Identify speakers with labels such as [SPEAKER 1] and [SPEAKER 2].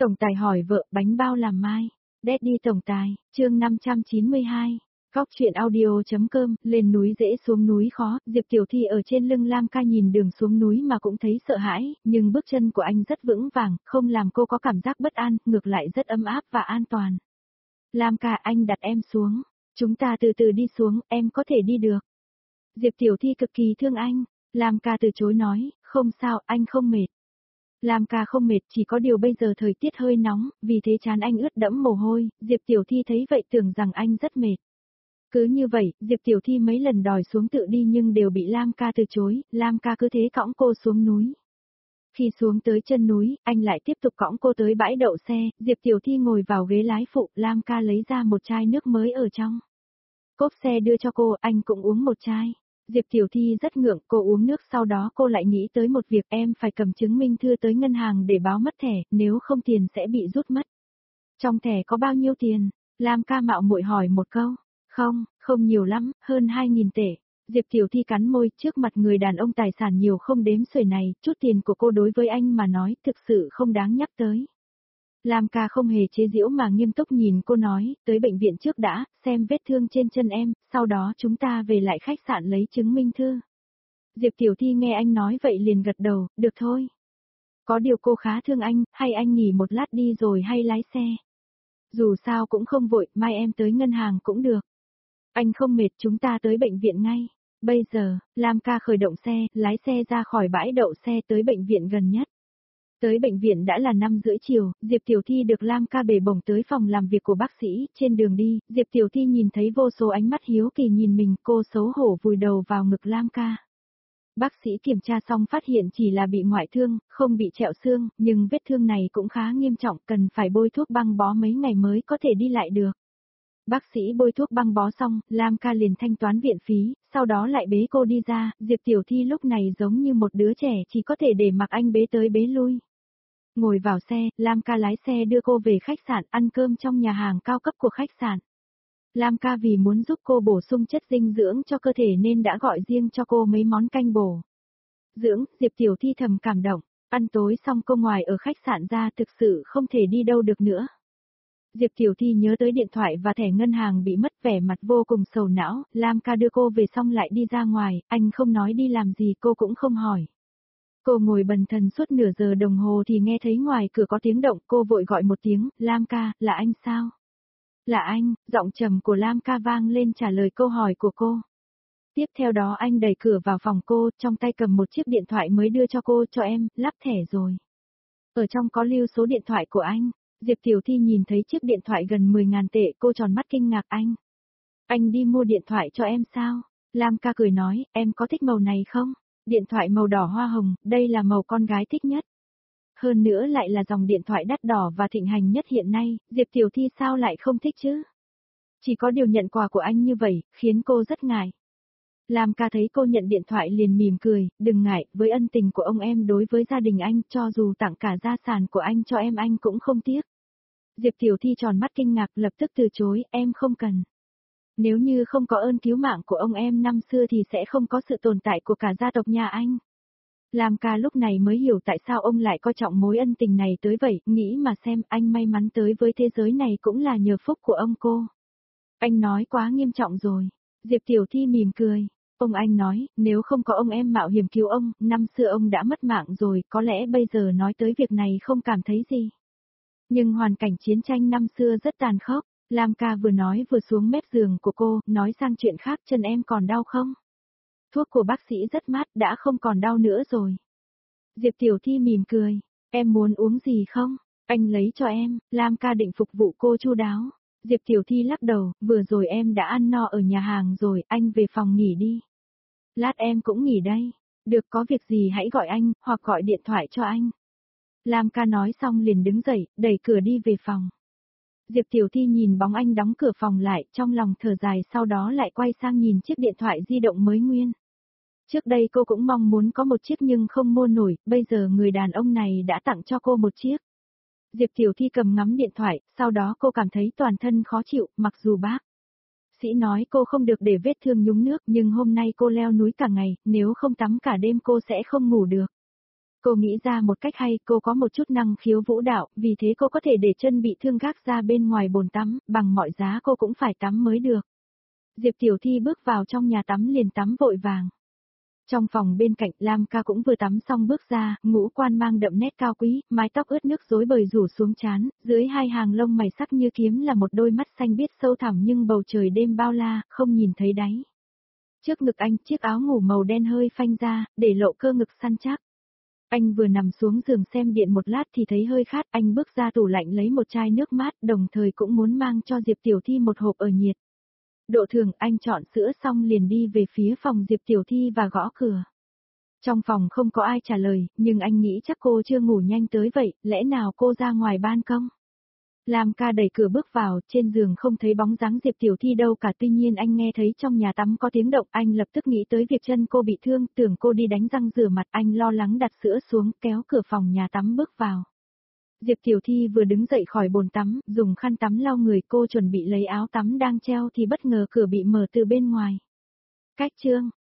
[SPEAKER 1] Tổng tài hỏi vợ bánh bao làm mai. Daddy tổng tài, chương 592. Góc chuyện audio.com, lên núi dễ xuống núi khó, Diệp Tiểu Thi ở trên lưng Lam Ca nhìn đường xuống núi mà cũng thấy sợ hãi, nhưng bước chân của anh rất vững vàng, không làm cô có cảm giác bất an, ngược lại rất ấm áp và an toàn. Lam Ca, anh đặt em xuống, chúng ta từ từ đi xuống, em có thể đi được. Diệp Tiểu Thi cực kỳ thương anh, Lam Ca từ chối nói, không sao, anh không mệt. Lam Ca không mệt, chỉ có điều bây giờ thời tiết hơi nóng, vì thế trán anh ướt đẫm mồ hôi, Diệp Tiểu Thi thấy vậy tưởng rằng anh rất mệt. Cứ như vậy, Diệp Tiểu Thi mấy lần đòi xuống tự đi nhưng đều bị Lam Ca từ chối, Lam Ca cứ thế cõng cô xuống núi. Khi xuống tới chân núi, anh lại tiếp tục cõng cô tới bãi đậu xe, Diệp Tiểu Thi ngồi vào ghế lái phụ, Lam Ca lấy ra một chai nước mới ở trong cốp xe đưa cho cô, anh cũng uống một chai. Diệp Tiểu Thi rất ngượng, cô uống nước sau đó cô lại nghĩ tới một việc, em phải cầm chứng minh thư tới ngân hàng để báo mất thẻ, nếu không tiền sẽ bị rút mất. Trong thẻ có bao nhiêu tiền? Lam Ca mạo muội hỏi một câu. Không nhiều lắm, hơn 2.000 tệ. Diệp Tiểu Thi cắn môi, trước mặt người đàn ông tài sản nhiều không đếm xuể này, chút tiền của cô đối với anh mà nói thực sự không đáng nhắc tới. Lam Ca không hề chế giễu mà nghiêm túc nhìn cô nói, tới bệnh viện trước đã, xem vết thương trên chân em, sau đó chúng ta về lại khách sạn lấy chứng minh thư. Diệp Tiểu Thi nghe anh nói vậy liền gật đầu, được thôi. Có điều cô khá thương anh, hay anh nghỉ một lát đi rồi hay lái xe. Dù sao cũng không vội, mai em tới ngân hàng cũng được. Anh không mệt, chúng ta tới bệnh viện ngay. Bây giờ, Lam Ca khởi động xe, lái xe ra khỏi bãi đậu xe tới bệnh viện gần nhất. Tới bệnh viện đã là 5:30 chiều, Diệp Tiểu Thi được Lam Ca bể bổng tới phòng làm việc của bác sĩ, trên đường đi, Diệp Tiểu Thi nhìn thấy vô số ánh mắt hiếu kỳ nhìn mình, cô xấu hổ vùi đầu vào ngực Lam Ca. Bác sĩ kiểm tra xong phát hiện chỉ là bị ngoại thương, không bị trẹo xương, nhưng vết thương này cũng khá nghiêm trọng, cần phải bôi thuốc băng bó mấy ngày mới có thể đi lại được. Bác sĩ bôi thuốc băng bó xong, Lam Ca liền thanh toán viện phí, sau đó lại bế cô đi ra, Diệp Tiểu Thi lúc này giống như một đứa trẻ chỉ có thể để mặc anh bế tới bế lui. Ngồi vào xe, Lam Ca lái xe đưa cô về khách sạn ăn cơm trong nhà hàng cao cấp của khách sạn. Lam Ca vì muốn giúp cô bổ sung chất dinh dưỡng cho cơ thể nên đã gọi riêng cho cô mấy món canh bổ dưỡng, Diệp Tiểu Thi thầm cảm động, ăn tối xong cô ngoài ở khách sạn ra thực sự không thể đi đâu được nữa. Diệp Tiểu Thi nhớ tới điện thoại và thẻ ngân hàng bị mất, vẻ mặt vô cùng sầu não, Lam Ca đưa cô về xong lại đi ra ngoài, anh không nói đi làm gì cô cũng không hỏi. Cô ngồi bần thần suốt nửa giờ đồng hồ thì nghe thấy ngoài cửa có tiếng động, cô vội gọi một tiếng, Lam Ca, là anh sao? Là anh, giọng trầm của Lam Ca vang lên trả lời câu hỏi của cô. Tiếp theo đó anh đẩy cửa vào phòng cô, trong tay cầm một chiếc điện thoại mới đưa cho cô, cho em, lắp thẻ rồi. Ở trong có lưu số điện thoại của anh. Diệp Tiểu Thi nhìn thấy chiếc điện thoại gần 10.000 tệ, cô tròn mắt kinh ngạc anh. Anh đi mua điện thoại cho em sao? Lam Ca cười nói, em có thích màu này không? Điện thoại màu đỏ hoa hồng, đây là màu con gái thích nhất. Hơn nữa lại là dòng điện thoại đắt đỏ và thịnh hành nhất hiện nay, Diệp Tiểu Thi sao lại không thích chứ? Chỉ có điều nhận quà của anh như vậy, khiến cô rất ngại. Lam Ca thấy cô nhận điện thoại liền mỉm cười, đừng ngại, với ân tình của ông em đối với gia đình anh, cho dù tặng cả gia sản của anh cho em anh cũng không tiếc. Diệp Tiểu Thi tròn mắt kinh ngạc lập tức từ chối, em không cần. Nếu như không có ơn cứu mạng của ông em năm xưa thì sẽ không có sự tồn tại của cả gia tộc nhà anh. Lam Ca lúc này mới hiểu tại sao ông lại coi trọng mối ân tình này tới vậy, nghĩ mà xem anh may mắn tới với thế giới này cũng là nhờ phúc của ông cô. Anh nói quá nghiêm trọng rồi. Diệp Tiểu Thi mỉm cười. Ông anh nói, nếu không có ông em mạo hiểm cứu ông, năm xưa ông đã mất mạng rồi, có lẽ bây giờ nói tới việc này không cảm thấy gì. Nhưng hoàn cảnh chiến tranh năm xưa rất tàn khốc, Lam Ca vừa nói vừa xuống mép giường của cô, nói sang chuyện khác, chân em còn đau không? Thuốc của bác sĩ rất mát, đã không còn đau nữa rồi. Diệp Tiểu Thi mỉm cười, em muốn uống gì không? Anh lấy cho em, Lam Ca định phục vụ cô chu đáo. Diệp Tiểu Thi lắc đầu, vừa rồi em đã ăn no ở nhà hàng rồi, anh về phòng nghỉ đi. Lát em cũng nghỉ đây. Được, có việc gì hãy gọi anh, hoặc gọi điện thoại cho anh. Lam Ca nói xong liền đứng dậy, đẩy cửa đi về phòng. Diệp Tiểu Thi nhìn bóng anh đóng cửa phòng lại, trong lòng thở dài sau đó lại quay sang nhìn chiếc điện thoại di động mới nguyên. Trước đây cô cũng mong muốn có một chiếc nhưng không mua nổi, bây giờ người đàn ông này đã tặng cho cô một chiếc. Diệp Tiểu Thi cầm ngắm điện thoại, sau đó cô cảm thấy toàn thân khó chịu, mặc dù bác sĩ nói cô không được để vết thương nhúng nước nhưng hôm nay cô leo núi cả ngày, nếu không tắm cả đêm cô sẽ không ngủ được. Cô nghĩ ra một cách hay, cô có một chút năng khiếu vũ đạo, vì thế cô có thể để chân bị thương gác ra bên ngoài bồn tắm, bằng mọi giá cô cũng phải tắm mới được. Diệp Tiểu Thi bước vào trong nhà tắm liền tắm vội vàng. Trong phòng bên cạnh Lam Ca cũng vừa tắm xong bước ra, ngũ quan mang đậm nét cao quý, mái tóc ướt nước rối bời rủ xuống trán, dưới hai hàng lông mày sắc như kiếm là một đôi mắt xanh biếc sâu thẳm nhưng bầu trời đêm bao la, không nhìn thấy đáy. Trước ngực anh chiếc áo ngủ màu đen hơi phanh ra, để lộ cơ ngực săn chắc. Anh vừa nằm xuống giường xem điện một lát thì thấy hơi khát, anh bước ra tủ lạnh lấy một chai nước mát, đồng thời cũng muốn mang cho Diệp Tiểu Thi một hộp ở nhiệt. Độ thường anh chọn sữa xong liền đi về phía phòng Diệp Tiểu Thi và gõ cửa. Trong phòng không có ai trả lời, nhưng anh nghĩ chắc cô chưa ngủ nhanh tới vậy, lẽ nào cô ra ngoài ban công? Lam Ca đẩy cửa bước vào, trên giường không thấy bóng dáng Diệp Tiểu Thi đâu cả, tuy nhiên anh nghe thấy trong nhà tắm có tiếng động, anh lập tức nghĩ tới việc chân cô bị thương, tưởng cô đi đánh răng rửa mặt, anh lo lắng đặt sữa xuống, kéo cửa phòng nhà tắm bước vào. Diệp Tiểu Thi vừa đứng dậy khỏi bồn tắm, dùng khăn tắm lau người, cô chuẩn bị lấy áo tắm đang treo thì bất ngờ cửa bị mở từ bên ngoài. Cách chương